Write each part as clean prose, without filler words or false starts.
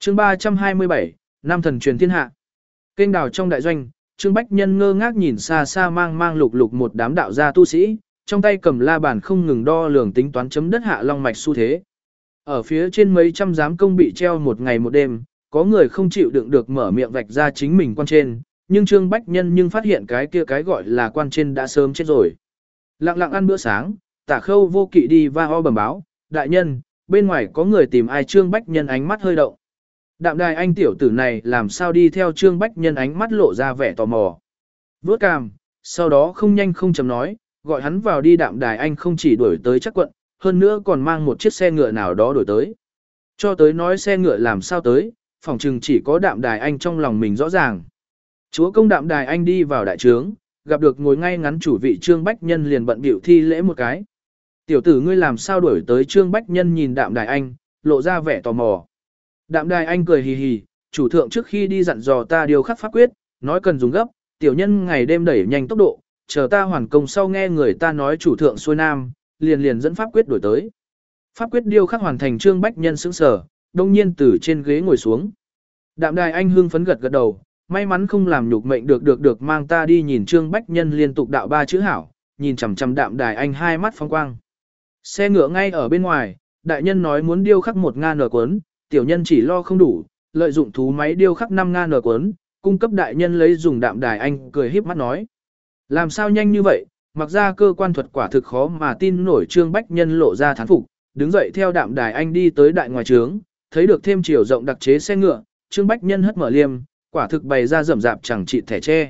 Chương 327, Nam thần truyền thiên hạ. Kênh đào trong đại doanh, Trương Bách Nhân ngơ ngác nhìn xa xa mang mang lục lục một đám đạo gia tu sĩ, trong tay cầm la bàn không ngừng đo lường tính toán chấm đất hạ long mạch xu thế. Ở phía trên mấy trăm giám công bị treo một ngày một đêm, có người không chịu đựng được mở miệng vạch ra chính mình quan trên, nhưng Trương Bách Nhân nhưng phát hiện cái kia cái gọi là quan trên đã sớm chết rồi. Lặng lặng ăn bữa sáng, Tả Khâu Vô Kỵ đi va ho bẩm báo, đại nhân, bên ngoài có người tìm ai. Trương Bách Nhân ánh mắt hơi động. Đạm Đài Anh tiểu tử này làm sao đi theo Trương Bách Nhân ánh mắt lộ ra vẻ tò mò. Vốt cằm, sau đó không nhanh không chậm nói, gọi hắn vào đi. Đạm Đài Anh không chỉ đuổi tới chắc quận, hơn nữa còn mang một chiếc xe ngựa nào đó đuổi tới. Cho tới nói xe ngựa làm sao tới, phỏng chừng chỉ có Đạm Đài Anh trong lòng mình rõ ràng. Chúa công Đạm Đài Anh đi vào đại trướng, gặp được ngồi ngay ngắn chủ vị Trương Bách Nhân liền bận biểu thi lễ một cái. Tiểu tử ngươi làm sao đuổi tới. Trương Bách Nhân nhìn Đạm Đài Anh, lộ ra vẻ tò mò. Đạm Đài Anh cười hì hì, chủ thượng trước khi đi dặn dò ta điều khắc pháp quyết, nói cần dùng gấp, tiểu nhân ngày đêm đẩy nhanh tốc độ, chờ ta hoàn công sau nghe người ta nói chủ thượng xuôi nam, liền dẫn pháp quyết đổi tới. Pháp quyết điêu khắc hoàn thành. Trương Bách Nhân sững sờ, đông nhiên từ trên ghế ngồi xuống. Đạm Đài Anh hưng phấn gật gật đầu, may mắn không làm nhục mệnh được mang ta đi. Nhìn Trương Bách Nhân liên tục đạo ba chữ hảo, nhìn chằm chằm Đạm Đài Anh hai mắt phong quang. Xe ngựa ngay ở bên ngoài, đại nhân nói muốn điêu khắc 1000 nở cuốn, tiểu nhân chỉ lo không đủ, lợi dụng thú máy điêu khắc 5000 nở cuốn, cung cấp đại nhân lấy dùng. Đạm Đài Anh cười híp mắt nói. Làm sao nhanh như vậy, mặc ra cơ quan thuật quả thực khó mà tin nổi. Trương Bách Nhân lộ ra thán phục, đứng dậy theo Đạm Đài Anh đi tới đại ngoài trướng, thấy được thêm chiều rộng đặc chế xe ngựa, Trương Bách Nhân hất mở liêm, quả thực bày ra rậm rạp chẳng trị thẻ tre.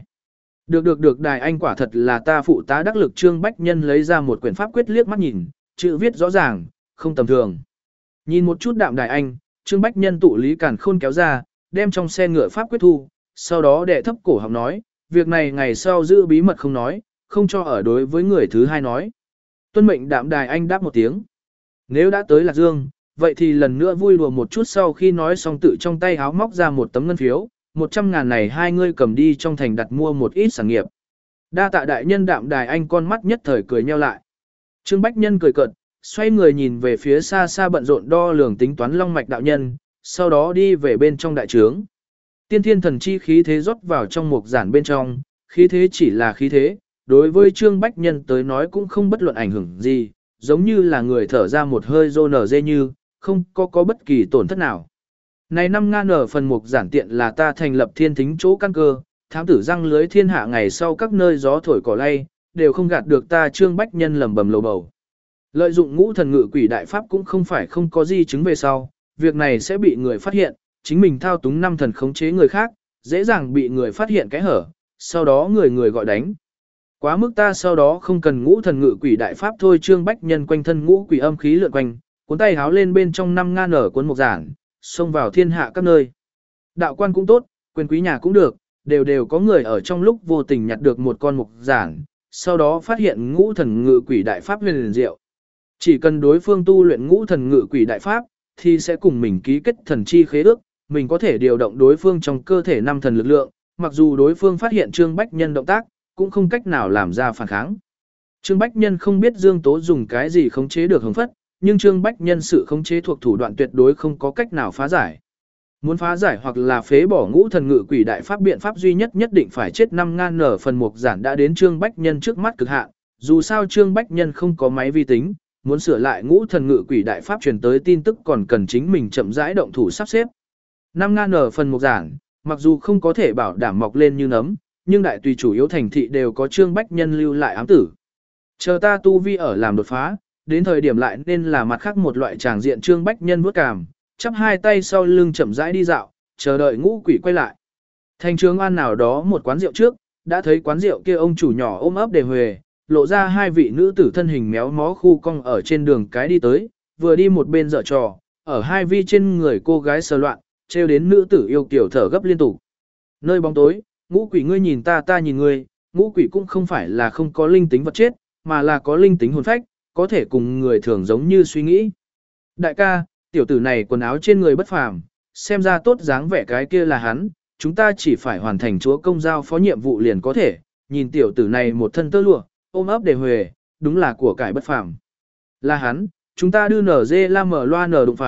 Được Đài Anh quả thật là ta phụ tá đắc lực. Trương Bách Nhân lấy ra một quyển pháp quyết liếc mắt nhìn, chữ viết rõ ràng, không tầm thường. Nhìn một chút Đạm Đài Anh, Trương Bách Nhân tụ lý càn khôn kéo ra, đem trong xe ngựa pháp quyết thu, sau đó đệ thấp cổ họng nói, việc này ngày sau giữ bí mật không nói, không cho ở đối với người thứ hai nói. Tuân mệnh. Đạm Đài Anh đáp một tiếng. Nếu đã tới Lạc Dương, vậy thì lần nữa vui đùa một chút. Sau khi nói xong tự trong tay áo móc ra một tấm ngân phiếu, 100.000 này hai ngươi cầm đi trong thành đặt mua một ít sản nghiệp. Đa tạ đại nhân. Đạm Đài Anh con mắt nhất thời cười nheo lại. Trương Bách Nhân cười cợt, xoay người nhìn về phía xa xa bận rộn đo lường tính toán long mạch đạo nhân, sau đó đi về bên trong đại trướng. Tiên thiên thần chi khí thế rót vào trong mục giản bên trong, khí thế chỉ là khí thế, đối với Trương Bách Nhân tới nói cũng không bất luận ảnh hưởng gì, giống như là người thở ra một hơi rô nở dê như, không có bất kỳ tổn thất nào. Này 5000 ở phần mục giản tiện là ta thành lập thiên thính chỗ căn cơ, thám tử răng lưới thiên hạ ngày sau các nơi gió thổi cỏ lay, đều không gạt được ta. Trương Bách Nhân lẩm bẩm lầu bầu. Lợi dụng ngũ thần ngự quỷ đại pháp cũng không phải không có di chứng về sau, việc này sẽ bị người phát hiện, chính mình thao túng 5 thần khống chế người khác, dễ dàng bị người phát hiện cái hở, sau đó người gọi đánh. Quá mức ta sau đó không cần ngũ thần ngự quỷ đại pháp thôi. Trương Bách Nhân quanh thân ngũ quỷ âm khí lượn quanh, cuốn tay háo lên bên trong 5000 ở cuốn mục giản, xông vào thiên hạ các nơi. Đạo quan cũng tốt, quyền quý nhà cũng được, đều có người ở trong lúc vô tình nhặt được một con mục giản, sau đó phát hiện ngũ thần ngự quỷ đại pháp huyền liền diệu. Chỉ cần đối phương tu luyện ngũ thần ngự quỷ đại pháp, thì sẽ cùng mình ký kết thần chi khế ước, mình có thể điều động đối phương trong cơ thể 5 thần lực lượng, mặc dù đối phương phát hiện Trương Bách Nhân động tác, cũng không cách nào làm ra phản kháng. Trương Bách Nhân không biết Dương Tố dùng cái gì khống chế được Hồng Phất, nhưng Trương Bách Nhân sự khống chế thuộc thủ đoạn tuyệt đối không có cách nào phá giải. Muốn phá giải hoặc là phế bỏ ngũ thần ngự quỷ đại pháp, biện pháp duy nhất nhất định phải chết 5000 nở phần mục giản đã đến Trương Bách Nhân trước mắt cực hạn, dù sao Trương Bách Nhân không có máy vi tính, muốn sửa lại ngũ thần ngự quỷ đại pháp truyền tới tin tức còn cần chính mình chậm rãi động thủ sắp xếp. 5000 nở phần mục giản, mặc dù không có thể bảo đảm mọc lên như nấm, nhưng đại tùy chủ yếu thành thị đều có Trương Bách Nhân lưu lại ám tử. Chờ ta tu vi ở làm đột phá, đến thời điểm lại nên là mặt khác một loại tràng diện. Trương Bách Nhân vuốt cằm, chắp hai tay sau lưng chậm rãi đi dạo, chờ đợi ngũ quỷ quay lại. Thành Trường An nào đó một quán rượu trước, đã thấy quán rượu kia ông chủ nhỏ ôm ấp đề huề, lộ ra hai vị nữ tử thân hình méo mó khu cong ở trên đường cái đi tới, vừa đi một bên dở trò, ở hai vi trên người cô gái sờ loạn, trêu đến nữ tử yêu kiểu thở gấp liên tục. Nơi bóng tối, ngũ quỷ ngươi nhìn ta ta nhìn ngươi, ngũ quỷ cũng không phải là không có linh tính vật chết, mà là có linh tính hồn phách, có thể cùng người thường giống như suy nghĩ. Đại ca, tiểu tử này quần áo trên người bất phàm, xem ra tốt dáng vẻ cái kia là hắn, chúng ta chỉ phải hoàn thành chúa công giao phó nhiệm vụ liền có thể, nhìn tiểu tử này một thân tơ lụa, ôm ấp đề huề, đúng là của cải bất phàm. Là hắn, chúng ta đưa nở dê la mở loa nở đụng phải,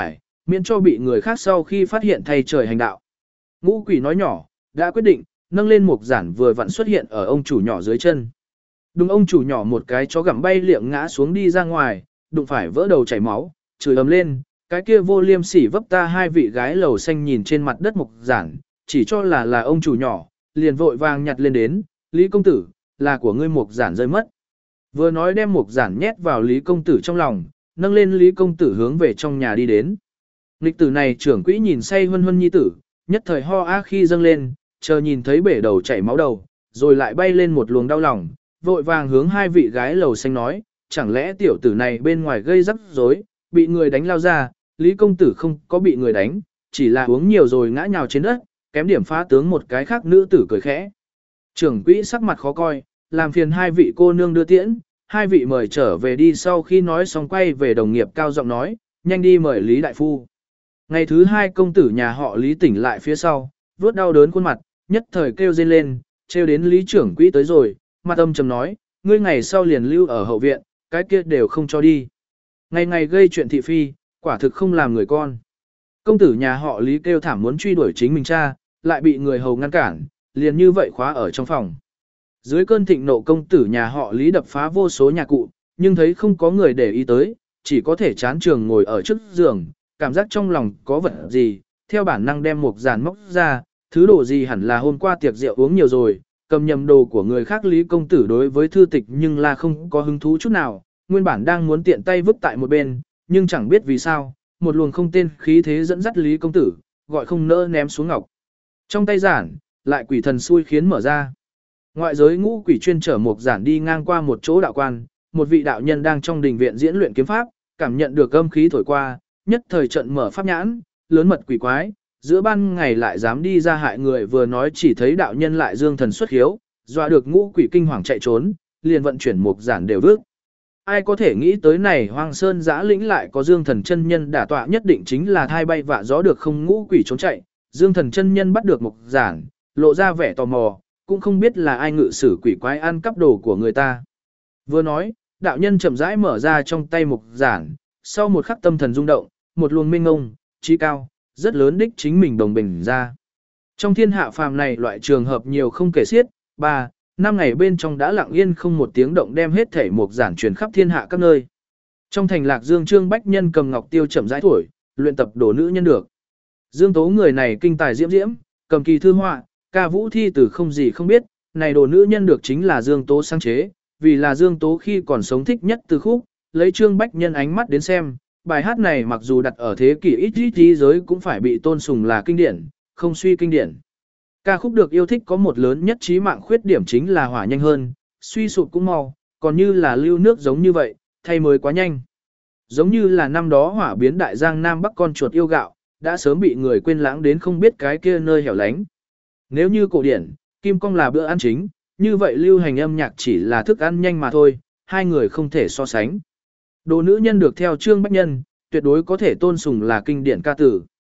miễn cho bị người khác sau khi phát hiện thay trời hành đạo. Ngũ quỷ nói nhỏ, đã quyết định, nâng lên mục giản vừa vặn xuất hiện ở ông chủ nhỏ dưới chân. Đúng ông chủ nhỏ một cái chó gặm bay liệng ngã xuống đi ra ngoài, đụng phải vỡ đầu chảy máu, chửi ầm lên, cái kia vô liêm sỉ vấp ta hai vị gái lầu xanh nhìn trên mặt đất mục giản, chỉ cho là ông chủ nhỏ, liền vội vàng nhặt lên đến, Lý công tử, là của ngươi mục giản rơi mất. Vừa nói đem mục giản nhét vào Lý công tử trong lòng, nâng lên Lý công tử hướng về trong nhà đi đến. Lịch tử này trưởng quỹ nhìn say hân hân nhi tử, nhất thời ho á khi dâng lên, chờ nhìn thấy bể đầu chảy máu đầu, rồi lại bay lên một luồng đau lòng, vội vàng hướng hai vị gái lầu xanh nói, chẳng lẽ tiểu tử này bên ngoài gây rắc rối, bị người đánh lao ra, Lý công tử không có bị người đánh, chỉ là uống nhiều rồi ngã nhào trên đất, kém điểm phá tướng một cái khác nữ tử cười khẽ. Trưởng quỹ sắc mặt khó coi, làm phiền hai vị cô nương đưa tiễn, hai vị mời trở về đi. Sau khi nói xong quay về đồng nghiệp cao giọng nói, nhanh đi mời Lý đại phu. Ngày thứ hai công tử nhà họ Lý tỉnh lại phía sau, vuốt đau đớn khuôn mặt, nhất thời kêu rên lên, trêu đến Lý trưởng quỹ tới rồi, mặt âm trầm nói, ngươi ngày sau liền lưu ở hậu viện, cái kia đều không cho đi. Ngày ngày gây chuyện thị phi, quả thực không làm người con. Công tử nhà họ Lý kêu thảm muốn truy đuổi chính mình cha, lại bị người hầu ngăn cản, liền như vậy khóa ở trong phòng. Dưới cơn thịnh nộ công tử nhà họ Lý đập phá vô số nhà cụ, nhưng thấy không có người để ý tới, chỉ có thể chán trường ngồi ở trước giường, cảm giác trong lòng có vật gì, theo bản năng đem một giàn móc ra, thứ đồ gì hẳn là hôm qua tiệc rượu uống nhiều rồi, cầm nhầm đồ của người khác. Lý công tử đối với thư tịch nhưng là không có hứng thú chút nào, nguyên bản đang muốn tiện tay vứt tại một bên, nhưng chẳng biết vì sao, một luồng không tên khí thế dẫn dắt Lý công tử, gọi không nỡ ném xuống ngọc. Trong tay giản, lại quỷ thần xui khiến mở ra. Ngoại giới ngũ quỷ chuyên chở một giản đi ngang qua một chỗ đạo quan, một vị đạo nhân đang trong đình viện diễn luyện kiếm pháp, cảm nhận được âm khí thổi qua, nhất thời trận mở pháp nhãn, lớn mật quỷ quái, giữa ban ngày lại dám đi ra hại người. Vừa nói chỉ thấy đạo nhân lại dương thần xuất hiếu, dọa được ngũ quỷ kinh hoàng chạy trốn, liền vận chuyển một giản đều vước. Ai có thể nghĩ tới này Hoang Sơn Giã Lĩnh lại có Dương Thần chân nhân đả tọa, nhất định chính là thai bay vạ gió được không. Ngũ quỷ trốn chạy, Dương Thần chân nhân bắt được một giản, lộ ra vẻ tò mò, cũng không biết là ai ngự sử quỷ quái ăn cắp đồ của người ta. Vừa nói, đạo nhân chậm rãi mở ra trong tay một giản, sau một khắc tâm thần rung động, một luồng minh ngông, trí cao, rất lớn đích chính mình đồng bình ra. Trong thiên hạ phàm này loại trường hợp nhiều không kể xiết, 3-5 ngày bên trong đã lặng yên không một tiếng động đem hết thể một giản truyền khắp thiên hạ các nơi. Trong thành Lạc Dương, Trương Bách Nhân cầm ngọc tiêu chậm rãi thổi, luyện tập đổ nữ nhân được. Dương Tố người này kinh tài diễm diễm, cầm kỳ thư họa, ca vũ thi từ không gì không biết, này đồ nữ nhân được chính là Dương Tố sáng chế, vì là Dương Tố khi còn sống thích nhất từ khúc, lấy Trương Bách Nhân ánh mắt đến xem, bài hát này mặc dù đặt ở thế kỷ ít thế giới cũng phải bị tôn sùng là kinh điển, không suy kinh điển. Ca khúc được yêu thích có một lớn nhất chí mạng khuyết điểm chính là hỏa nhanh hơn, suy sụp cũng mau, còn như là lưu nước giống như vậy, thay mới quá nhanh. Giống như là năm đó hỏa biến đại giang Nam Bắc con chuột yêu gạo, đã sớm bị người quên lãng đến không biết cái kia nơi hẻo lánh. Nếu như cổ điển, kim cong là bữa ăn chính, như vậy lưu hành âm nhạc chỉ là thức ăn nhanh mà thôi, hai người không thể so sánh. Đồ nữ nhân được theo Trương Bách Nhân, tuyệt đối có thể tôn sùng là kinh điển ca tử.